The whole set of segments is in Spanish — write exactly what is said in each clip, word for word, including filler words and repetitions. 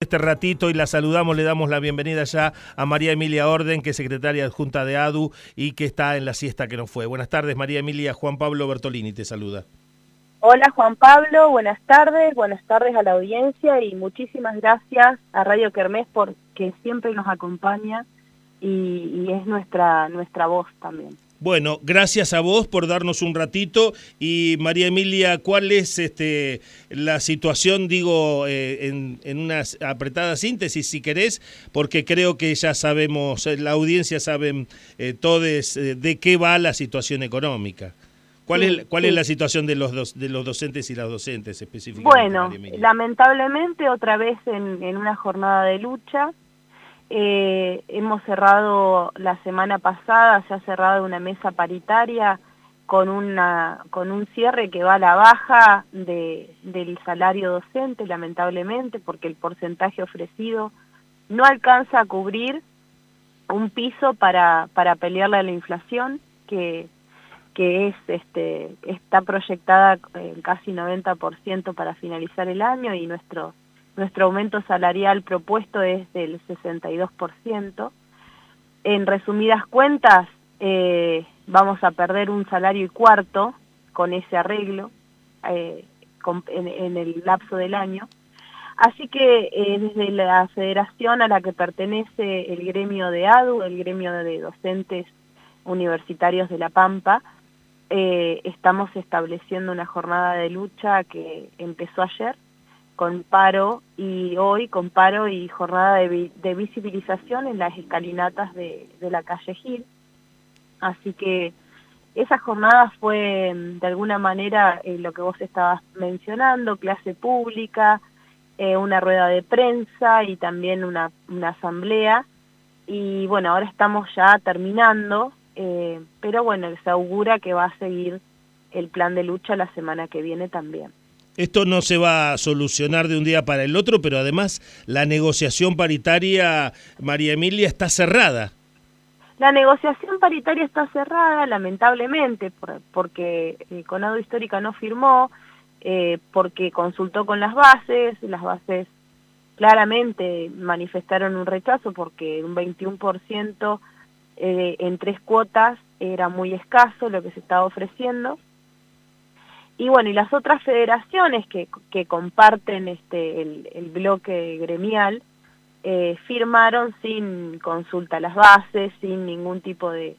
este ratito y la saludamos, le damos la bienvenida ya a María Emilia Orden, que es secretaria adjunta de A D U y que está en la siesta que no fue. Buenas tardes, María Emilia. Juan Pablo Bertolini te saluda. Hola Juan Pablo, buenas tardes, buenas tardes a la audiencia y muchísimas gracias a Radio Kermés porque siempre nos acompaña y, y es nuestra, nuestra voz también. Bueno, gracias a vos por darnos un ratito. Y María Emilia, ¿cuál es este la situación, digo, eh, en, en una apretada síntesis, si querés? Porque creo que ya sabemos, la audiencia sabe eh, todos eh, de qué va la situación económica. ¿Cuál, sí, es, cuál sí. es la situación de los, dos, de los docentes y las docentes específicamente? Bueno, lamentablemente otra vez en, en una jornada de lucha. Eh, hemos cerrado la semana pasada, se ha cerrado una mesa paritaria con una con un cierre que va a la baja de, del salario docente, lamentablemente, porque el porcentaje ofrecido no alcanza a cubrir un piso para, para pelearle a la inflación, que, que es este está proyectada en casi noventa por ciento para finalizar el año, y nuestro Nuestro aumento salarial propuesto es del sesenta y dos por ciento. En resumidas cuentas, eh, vamos a perder un salario y cuarto con ese arreglo eh, con, en, en el lapso del año. Así que eh, desde la federación a la que pertenece el gremio de A D U, el gremio de docentes universitarios de La Pampa, eh, estamos estableciendo una jornada de lucha que empezó ayer, con paro, y hoy con paro y jornada de, vi de visibilización en las escalinatas de, de la calle Gil. Así que esa jornada fue de alguna manera eh, lo que vos estabas mencionando, clase pública, eh, una rueda de prensa y también una, una asamblea. Y bueno, ahora estamos ya terminando, eh, pero bueno, se augura que va a seguir el plan de lucha la semana que viene también. Esto no se va a solucionar de un día para el otro, pero además la negociación paritaria, María Emilia, está cerrada. La negociación paritaria está cerrada, lamentablemente, por, porque eh, Conadu Histórica no firmó, eh, porque consultó con las bases, las bases claramente manifestaron un rechazo porque un veintiuno por ciento eh, en tres cuotas era muy escaso lo que se estaba ofreciendo. Y bueno, y las otras federaciones que, que comparten este el, el bloque gremial eh, firmaron sin consulta a las bases, sin ningún tipo de,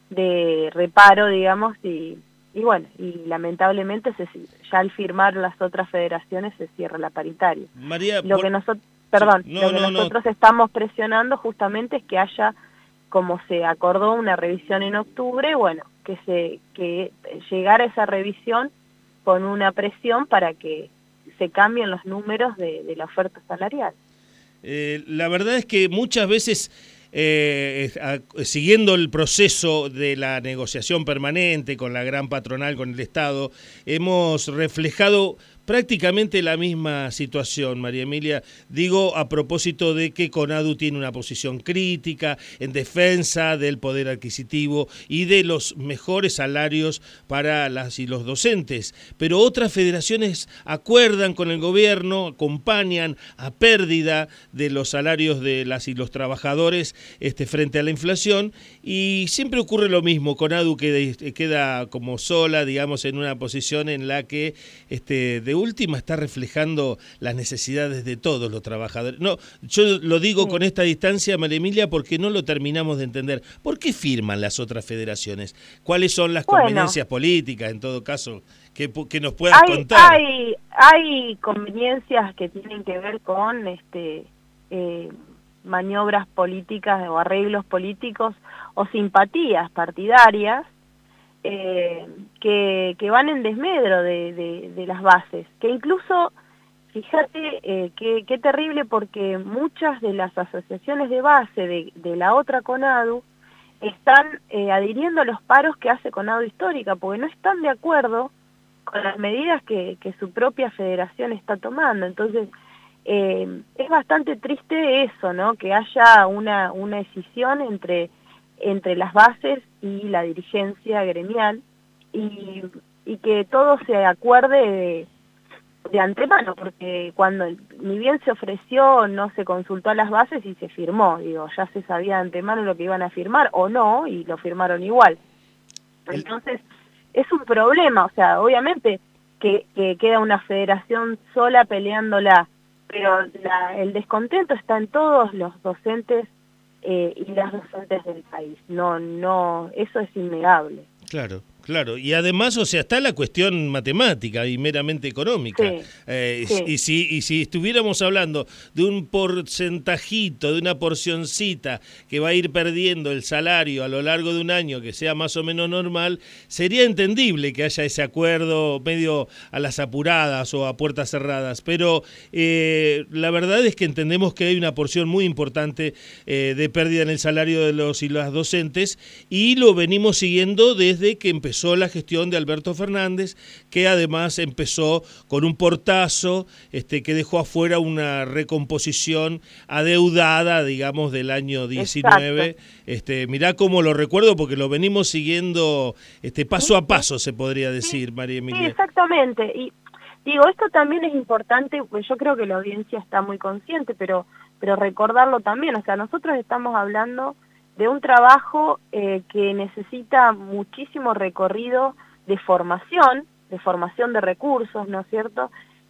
de reparo, digamos, y, y bueno, y lamentablemente se, ya al firmar las otras federaciones se cierra la paritaria. María, lo por... que nosotros, perdón, sí, no, lo que no, nosotros no. estamos presionando justamente es que haya, como se acordó, una revisión en octubre, bueno, que se que llegara esa revisión con una presión para que se cambien los números de, de la oferta salarial. Eh, la verdad es que muchas veces, eh, a, siguiendo el proceso de la negociación permanente con la gran patronal, con el Estado, hemos reflejado prácticamente la misma situación, María Emilia. Digo, a propósito de que Conadu tiene una posición crítica en defensa del poder adquisitivo y de los mejores salarios para las y los docentes. Pero otras federaciones acuerdan con el gobierno, acompañan a pérdida de los salarios de las y los trabajadores este, frente a la inflación, y siempre ocurre lo mismo. Conadu queda, queda como sola, digamos, en una posición en la que este, de última está reflejando las necesidades de todos los trabajadores. No, yo lo digo sí. con esta distancia, María Emilia, porque no lo terminamos de entender. ¿Por qué firman las otras federaciones? ¿Cuáles son las bueno, conveniencias políticas, en todo caso, que, que nos puedas hay, contar? Hay, hay conveniencias que tienen que ver con este eh, maniobras políticas o arreglos políticos o simpatías partidarias, Eh, que, que van en desmedro de, de, de las bases, que incluso, fíjate, eh, que, que terrible, porque muchas de las asociaciones de base de, de la otra Conadu están eh, adhiriendo a los paros que hace Conadu Histórica, porque no están de acuerdo con las medidas que, que su propia federación está tomando. Entonces, eh, es bastante triste eso, ¿no? Que haya una, una escisión entre entre las bases y la dirigencia gremial, y, y que todo se acuerde de, de antemano, porque cuando ni bien se ofreció, no se consultó a las bases y se firmó, digo, ya se sabía de antemano lo que iban a firmar o no, y lo firmaron igual. Entonces, es un problema, o sea, obviamente que, que queda una federación sola peleándola, pero la, el descontento está en todos los docentes eh, y las docentes del país, no, no, eso es innegable. Claro. Claro, y además, o sea, está la cuestión matemática y meramente económica. Sí, eh, sí. Y, si, y si estuviéramos hablando de un porcentajito, de una porcioncita que va a ir perdiendo el salario a lo largo de un año que sea más o menos normal, sería entendible que haya ese acuerdo medio a las apuradas o a puertas cerradas. Pero eh, la verdad es que entendemos que hay una porción muy importante eh, de pérdida en el salario de los y las docentes, y lo venimos siguiendo desde que empezó empezó la gestión de Alberto Fernández, que además empezó con un portazo este, que dejó afuera una recomposición adeudada, digamos, del año diecinueve. Este, mirá cómo lo recuerdo, porque lo venimos siguiendo este, paso a paso, se podría decir, sí, María Emilia. Sí, exactamente. Y digo, esto también es importante, pues yo creo que la audiencia está muy consciente, pero, pero recordarlo también. O sea, nosotros estamos hablando de un trabajo eh, que necesita muchísimo recorrido de formación, de formación de recursos, ¿no es cierto?,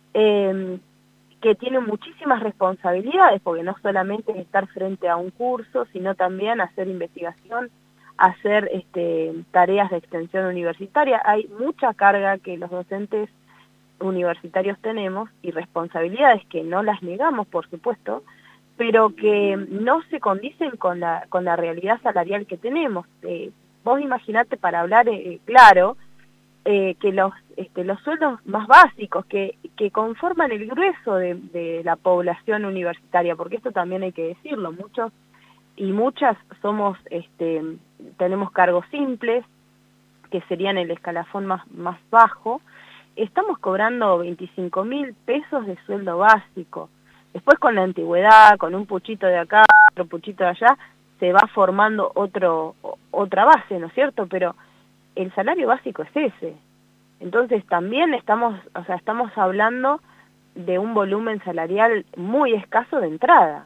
eh, que tiene muchísimas responsabilidades, porque no solamente es estar frente a un curso, sino también hacer investigación, hacer este, tareas de extensión universitaria. Hay mucha carga que los docentes universitarios tenemos y responsabilidades que no las negamos, por supuesto, pero que no se condicen con la con la realidad salarial que tenemos. Eh, vos imaginate, para hablar eh, claro, eh, que los este, los sueldos más básicos que, que conforman el grueso de, de la población universitaria, porque esto también hay que decirlo, muchos y muchas somos este tenemos cargos simples, que serían el escalafón más, más bajo, estamos cobrando veinticinco mil pesos de sueldo básico. Después, con la antigüedad, con un puchito de acá, otro puchito de allá, se va formando otro otra base, ¿no es cierto? Pero el salario básico es ese. Entonces también estamos, o sea, estamos hablando de un volumen salarial muy escaso de entrada.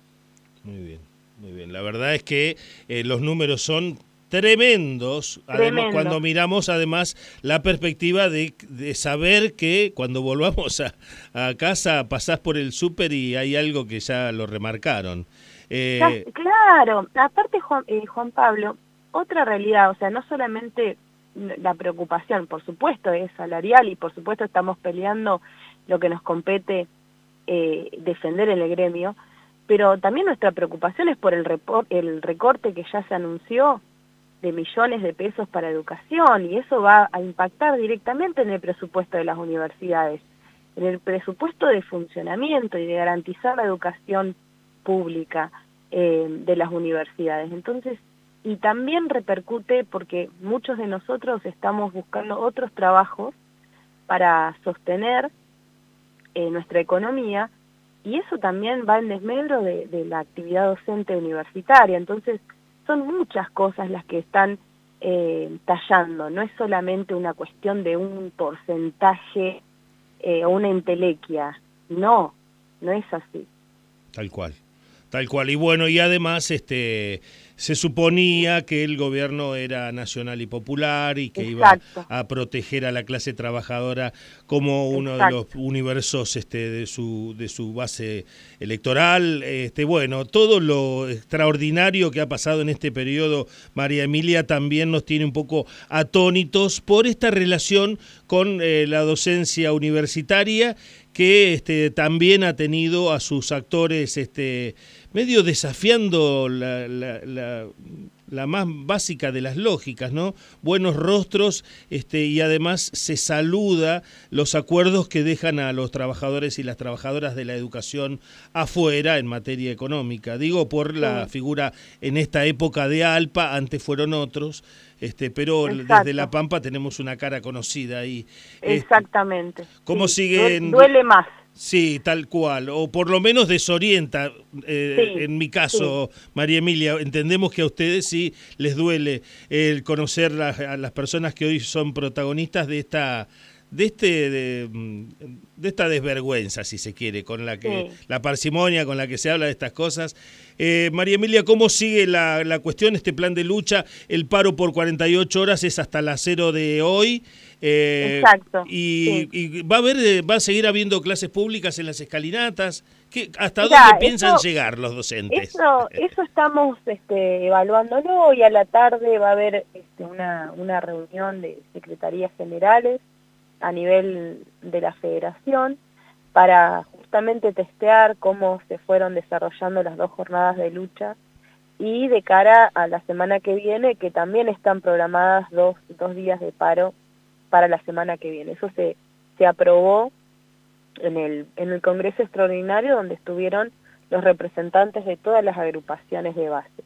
Muy bien, muy bien. La verdad es que eh, los números son tremendos, además, Tremendo. Cuando miramos además la perspectiva de, de saber que cuando volvamos a, a casa pasás por el súper y hay algo que ya lo remarcaron. Eh... Claro, aparte Juan, eh, Juan Pablo, otra realidad, o sea, no solamente la preocupación, por supuesto, es salarial y por supuesto estamos peleando lo que nos compete eh, defender en el gremio, pero también nuestra preocupación es por el, report, el recorte que ya se anunció de millones de pesos para educación, y eso va a impactar directamente en el presupuesto de las universidades, en el presupuesto de funcionamiento y de garantizar la educación pública eh, de las universidades. Entonces, y también repercute porque muchos de nosotros estamos buscando otros trabajos para sostener eh, nuestra economía, y eso también va en desmedro de, de la actividad docente universitaria. Entonces, son muchas cosas las que están eh, tallando, no es solamente una cuestión de un porcentaje eh, o una entelequia, no, no es así. Tal cual. Tal cual, y bueno, y además este se suponía que el gobierno era nacional y popular y que Exacto. iba a proteger a la clase trabajadora como uno Exacto. de los universos este de su de su base electoral. Este bueno, todo lo extraordinario que ha pasado en este periodo, María Emilia, también nos tiene un poco atónitos por esta relación con eh, la docencia universitaria, que este, también ha tenido a sus actores este, medio desafiando la, la, la, la más básica de las lógicas, ¿no? Buenos rostros, este, y además se saluda los acuerdos que dejan a los trabajadores y las trabajadoras de la educación afuera en materia económica. Digo, por la sí. figura en esta época de ALPA, antes fueron otros, este, pero Exacto. desde La Pampa tenemos una cara conocida ahí. Exactamente. Este, ¿Cómo sí. siguen? Duele más. Sí, tal cual, o por lo menos desorienta, eh, sí, en mi caso, sí. María Emilia, entendemos que a ustedes sí les duele el conocer la, a las personas que hoy son protagonistas de esta de este de, de esta desvergüenza, si se quiere, con la que Sí. la parsimonia con la que se habla de estas cosas. Eh, María Emilia, ¿cómo sigue la, la cuestión, este plan de lucha? El paro por cuarenta y ocho horas es hasta las cero de hoy. Eh, Exacto. Y, Sí. y va a haber, va a seguir habiendo clases públicas en las escalinatas. ¿Qué, ¿Hasta Mirá, dónde piensan eso, llegar los docentes? Eso, eso estamos este, evaluándolo. Hoy a la tarde va a haber este, una, una reunión de secretarías generales a nivel de la federación para justamente testear cómo se fueron desarrollando las dos jornadas de lucha y de cara a la semana que viene, que también están programadas dos, dos días de paro para la semana que viene. Eso se, se aprobó en el, en el Congreso Extraordinario, donde estuvieron los representantes de todas las agrupaciones de base.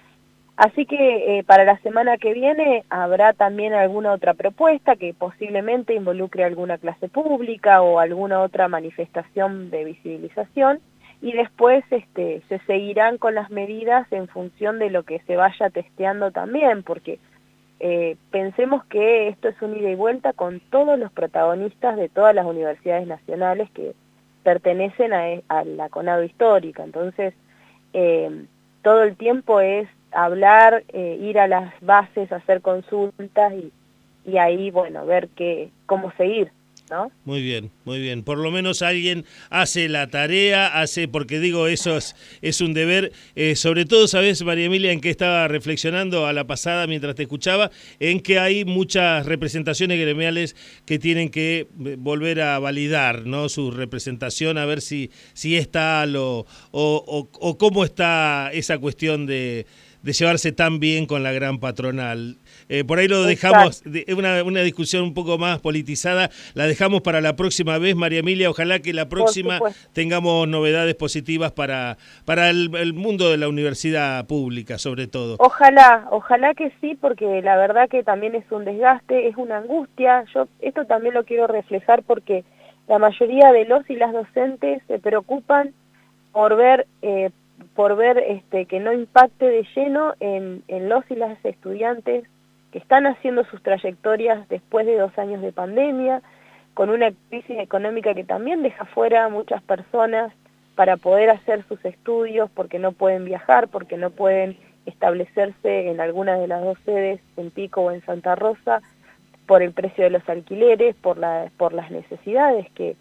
Así que eh, para la semana que viene habrá también alguna otra propuesta que posiblemente involucre alguna clase pública o alguna otra manifestación de visibilización, y después este, se seguirán con las medidas en función de lo que se vaya testeando también, porque eh, pensemos que esto es un ida y vuelta con todos los protagonistas de todas las universidades nacionales que pertenecen a, a la CONADO histórica. Entonces, eh, todo el tiempo es hablar, eh, ir a las bases, hacer consultas y, y ahí, bueno, ver qué, cómo seguir, ¿no? Muy bien, muy bien. Por lo menos alguien hace la tarea, hace, porque digo, eso es, es un deber. Eh, sobre todo, ¿sabes, María Emilia, en que estaba reflexionando a la pasada mientras te escuchaba? En que hay muchas representaciones gremiales que tienen que volver a validar, ¿no? Su representación, a ver si, si es tal o, o, o, o cómo está esa cuestión de, de llevarse tan bien con la gran patronal. Eh, por ahí lo dejamos, de, una, una discusión un poco más politizada, la dejamos para la próxima vez, María Emilia. Ojalá que la próxima tengamos novedades positivas para, para el, el mundo de la universidad pública, sobre todo. Ojalá, ojalá que sí, porque la verdad que también es un desgaste, es una angustia. Yo esto también lo quiero reflejar porque la mayoría de los y las docentes se preocupan por ver, eh, por ver este, que no impacte de lleno en, en los y las estudiantes que están haciendo sus trayectorias después de dos años de pandemia, con una crisis económica que también deja fuera a muchas personas para poder hacer sus estudios, porque no pueden viajar, porque no pueden establecerse en alguna de las dos sedes, en Pico o en Santa Rosa, por el precio de los alquileres, por, la, por las necesidades que,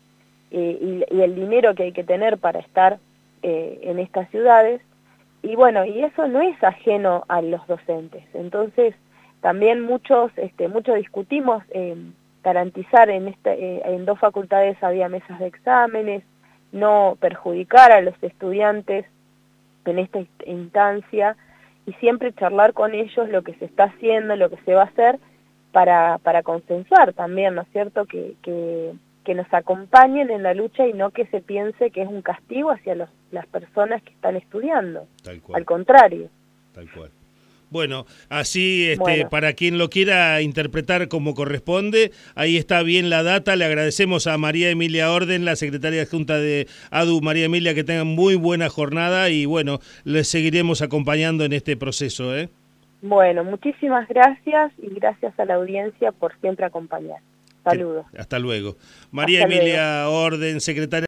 eh, y, y el dinero que hay que tener para estar eh, en estas ciudades. Y bueno, y eso no es ajeno a los docentes. Entonces, también muchos, este, muchos discutimos eh, garantizar en, este, eh, en dos facultades había mesas de exámenes, no perjudicar a los estudiantes en esta instancia y siempre charlar con ellos lo que se está haciendo, lo que se va a hacer para, para consensuar también, ¿no es cierto?, que, que, que nos acompañen en la lucha y no que se piense que es un castigo hacia los, las personas que están estudiando. Tal cual. Al contrario. Tal cual. Bueno, así este, Bueno. para quien lo quiera interpretar como corresponde, ahí está bien la data. Le agradecemos a María Emilia Orden, la secretaria adjunta de A D U. María Emilia, que tengan muy buena jornada y bueno, les seguiremos acompañando en este proceso, ¿eh? Bueno, muchísimas gracias y gracias a la audiencia por siempre acompañar. Saludos. Hasta luego. María Hasta Emilia luego. Orden, secretaria